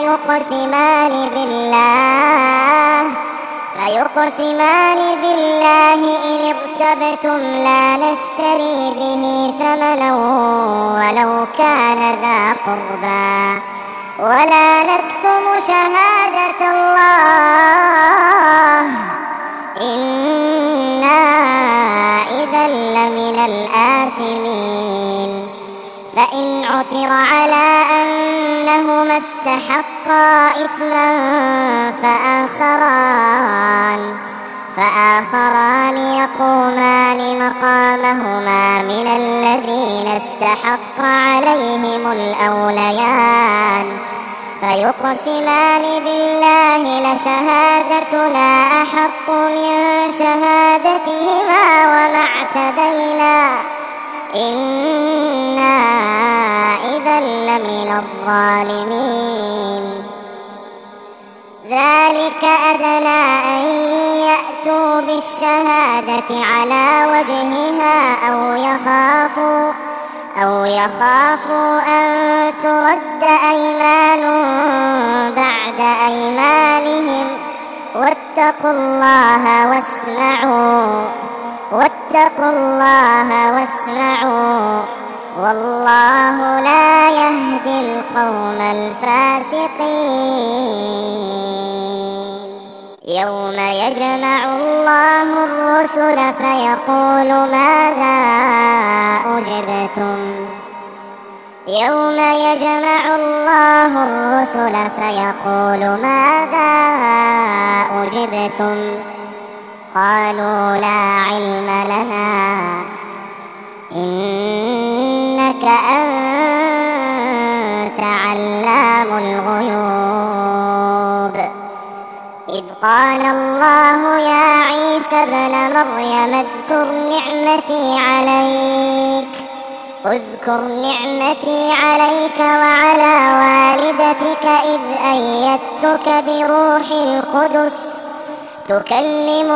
فيقسمان بالله إن ارتبتم لا نشتري به ثمنا ولو كان ذا قربى ولا نكتم شهادة الله إنا إذا لمن الآثمين فإن عثر على أنهما استحقا إثما فآخران يقومان مقامهما من الذين استحق عليهم الأوليان فيقسمان بالله لشهادتنا أحق من شهادتهما وما اعتدينا إنا إذا لمن الظالمين ذلك أدنى أن يأتوا بالشهادة على وجهها أو يخافوا أن ترد أيمان بعد أيمانهم واتقوا الله واسمعوا والله لا يهدي القوم الفاسقين يوم يجمع الله الرسل فيقول ماذا أجبتم قالوا لا علم لنا إنك أنت علام الغيوب إذ قال الله يا عيسى ابن مريم اذكر نعمتي عليك وعلى والدتك إذ أيدتك بروح القدس تكلم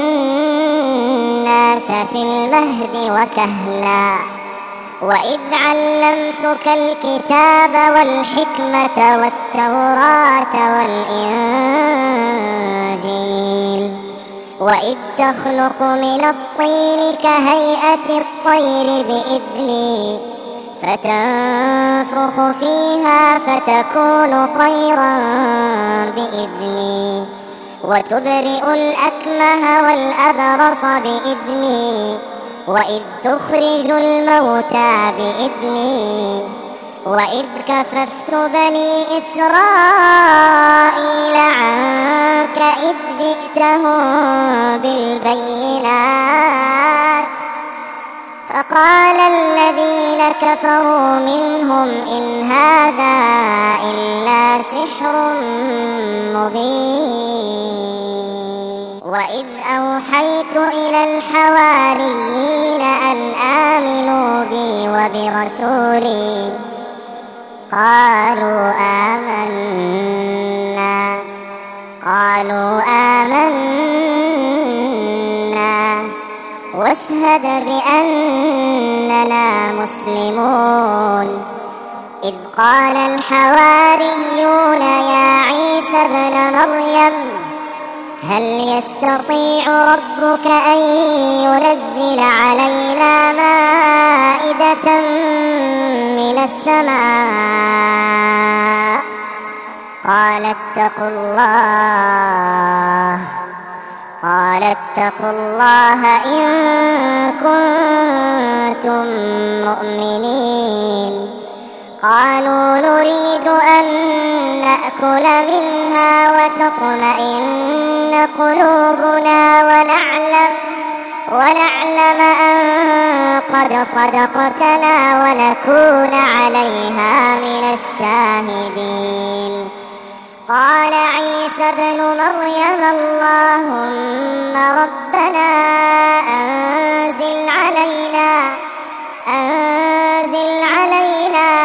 الناس في المهد وكهلا وإذ علمتك الكتاب والحكمة والتوراة والإنجيل وإذ تخلق من الطين كهيئة الطير بإذني فتنفخ فيها فتكون طيرا بإذني وتبرئ الأكمه والأبرص بإذني وإذ تخرج الموتى بإذني وإذ كففت بني إسرائيل عنك إذ جئتهم بالبينات فقال الذين كفروا منهم إن هذا إلا سحر مبين وإذ أوحيت إلى الحواريين أن آمنوا بي وبرسولي قالوا آمنا واشهد بأننا مسلمون. إذ قال الحواريون يا عيسى ابن مريم هل يستطيع ربك أن ينزل علينا مائدة من السماء قال اتقوا الله إن كنتم مؤمنين. قالوا نريد أن نأكل منها وتطمئن قلوبنا ونعلم أن قد صدقتنا ونكون عليها من الشاهدين. قال عيسى ابن مريم اللهم ربنا أنزل علينا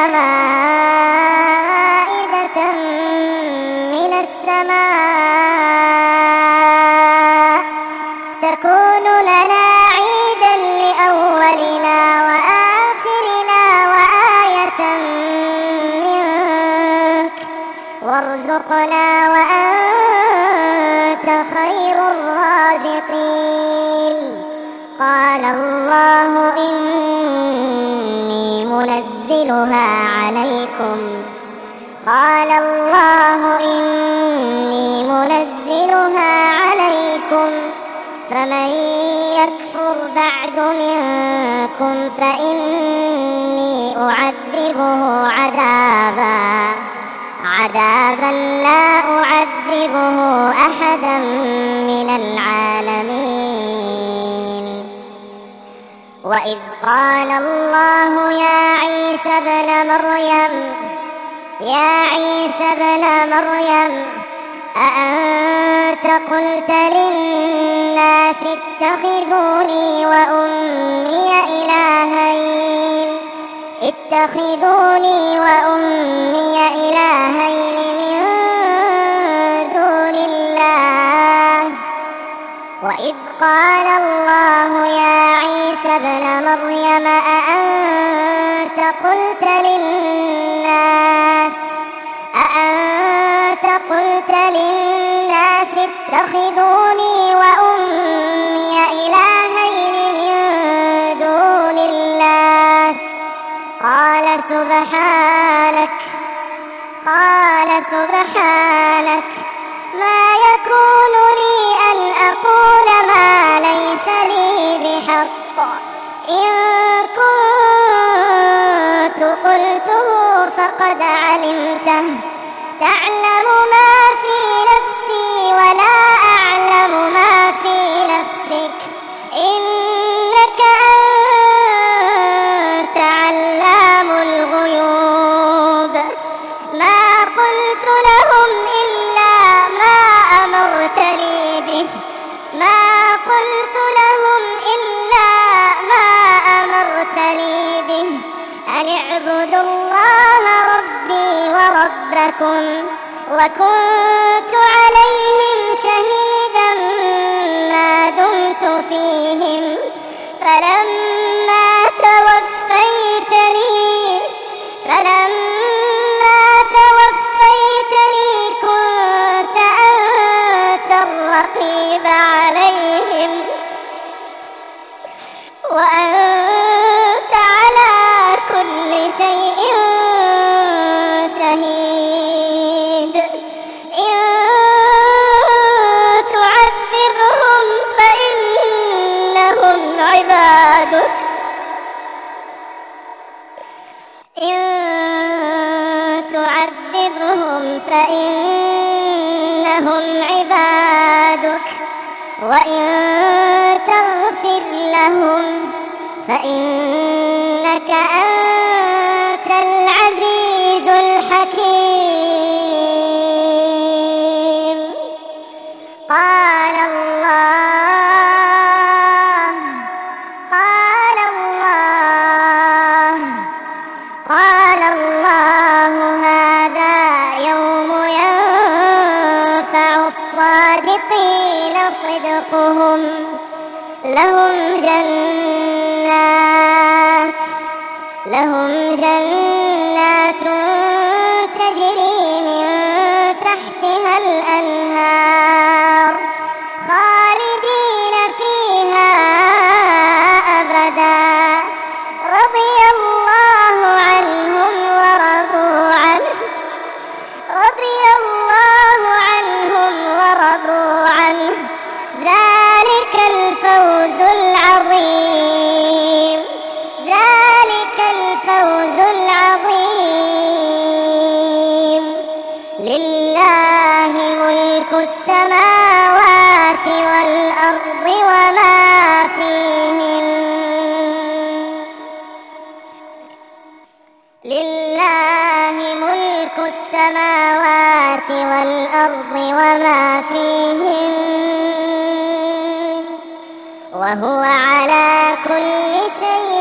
مائدة من السماء تكون لنا عيدا لأولنا وآخرنا وآية منك وارزقنا وأنت خير الرازقين. قال الله إني منزلها عليكم فمن يكفر بعد منكم فإني أعذبه عذابا لا أعذبه أحدا من العالمين. وإذ قال الله يا عيسى ابن مريم أأنت قلت للناس اتخذوني وأمي إلهين من دون الله. وإذ قال الله يا عيسى ابن مريم أأنت قلت للناس اتخذوني وأمي إلهين من دون الله قال سبحانك ما يكون لي أن أقول ما ليس لي بحق إن كنت قلته فقد علمته تعلم ما في نفسي ولا أعلم ما في نفسك إنك أنت علام الغيوب. ما قلت لهم إلا ما أمرتني به أن اعبدوا الله ربي وربكم وكنت عليهم شهيدا ما دمت فيهم فلما توفيتني كنت أنت الرقيب عليهم وأنت على كل شيء شهيد. إن تعذبهم فإنهم عبادك وإن تغفر لهم فإنك أنت العزيز الحكيم. قال الله لهم جنات تجري من تحتها الأنهار خالدين فيها أبدا رضي الله عنهم ورضوا عنه ذلك الفوز العظيم لله ملك السماوات والأرض وما فيهن وهو على كل شيء